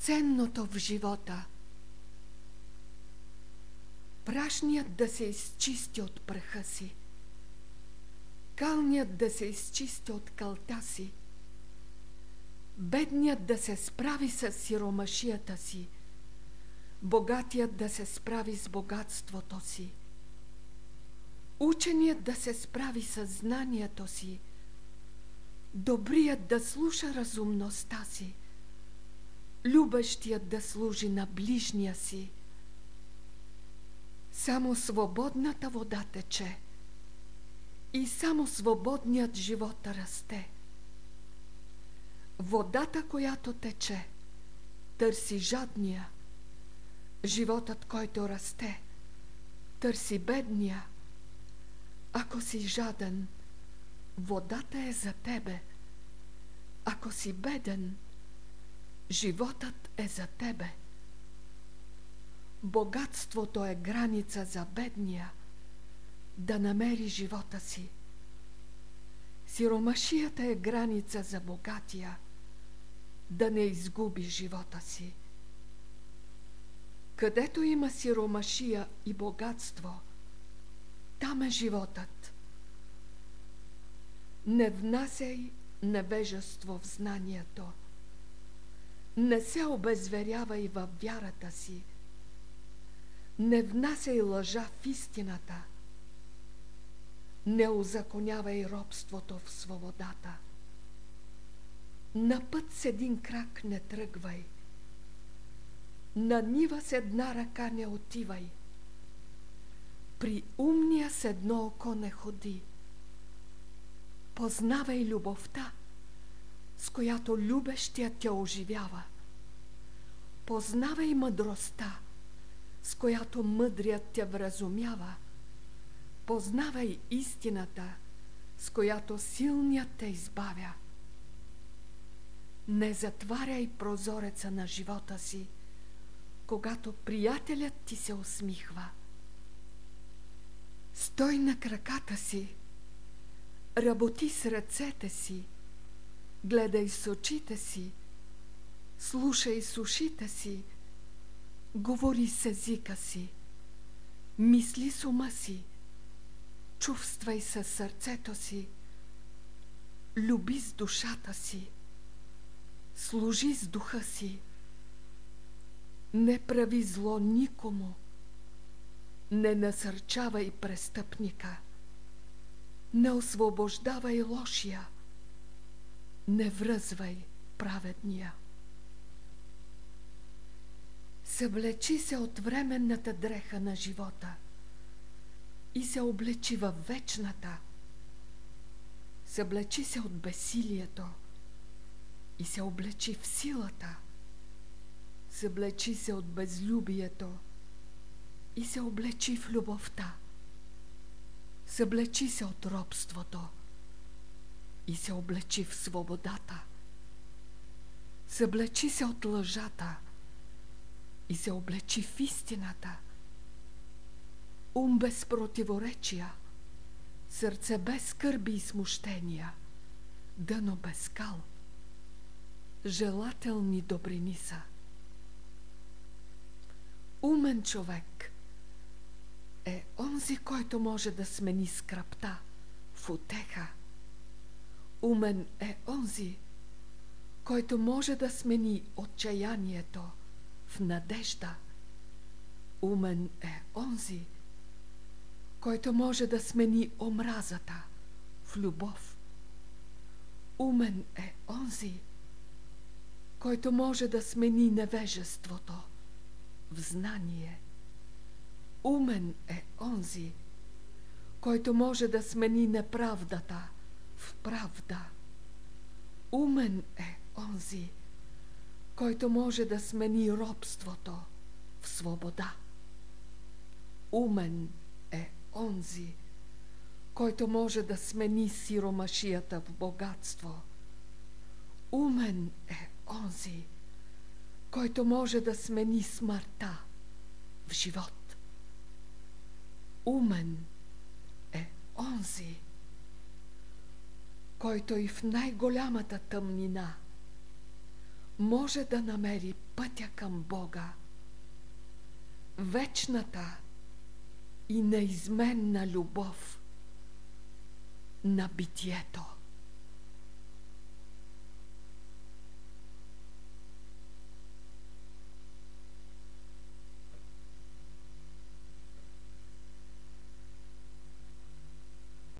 ценното в живота. Прашният да се изчисти от праха си, калният да се изчисти от калта си, бедният да се справи с сиромашията си, богатият да се справи с богатството си, ученият да се справи с знанието си, добрият да слуша разумността си, любещият да служи на ближния си. Само свободната вода тече и само свободният живот расте. Водата, която тече, търси жадния. Животът, който расте, търси бедния. Ако си жаден, водата е за тебе. Ако си беден, животът е за тебе. Богатството е граница за бедния да намери живота си. Сиромашията е граница за богатия да не изгуби живота си. Където има сиромашия и богатство, там е животът. Не внасяй невежество в знанието. Не се обезверявай във вярата си. Не внасяй лъжа в истината. Не узаконявай робството в свободата. На път с един крак не тръгвай. На нива с една ръка не отивай. При умния с едно око не ходи. Познавай любовта, с която любещия те оживява. Познавай мъдростта, с която мъдрият те вразумява. Познавай истината, с която силният те избавя. Не затваряй прозореца на живота си, когато приятелят ти се усмихва. Стой на краката си, работи с ръцете си, гледай с очите си, слушай с ушите си, говори с езика си, мисли с ума си, чувствай със сърцето си, люби с душата си, служи с духа си, не прави зло никому, не насърчавай престъпника, не освобождавай лошия, не връзвай праведния. Съблечи се от временната дреха на живота и се облечи във вечната. Съблечи се от бесилието и се облечи в силата. Съблечи се от безлюбието и се облечи в любовта. Съблечи се от робството и се облечи в свободата. Съблечи се от лъжата и се облечи в истината. Ум без противоречия, сърце без скърби и смущения, дъно без скал. Желателни добрини са. Умен човек е онзи, който може да смени скръбта в утеха. Умен е онзи, който може да смени отчаянието в надежда. Умен е онзи, който може да смени омразата в любов. Умен е онзи, който може да смени невежеството в знание. Умен е онзи, който може да смени неправдата в правда. Умен е онзи, който може да смени робството в свобода. Умен е онзи, който може да смени сиромашията в богатство. Умен е онзи, който може да смени смъртта в живот. Умен е онзи, който и в най-голямата тъмнина може да намери пътя към Бога, вечната и неизменна любов на битието.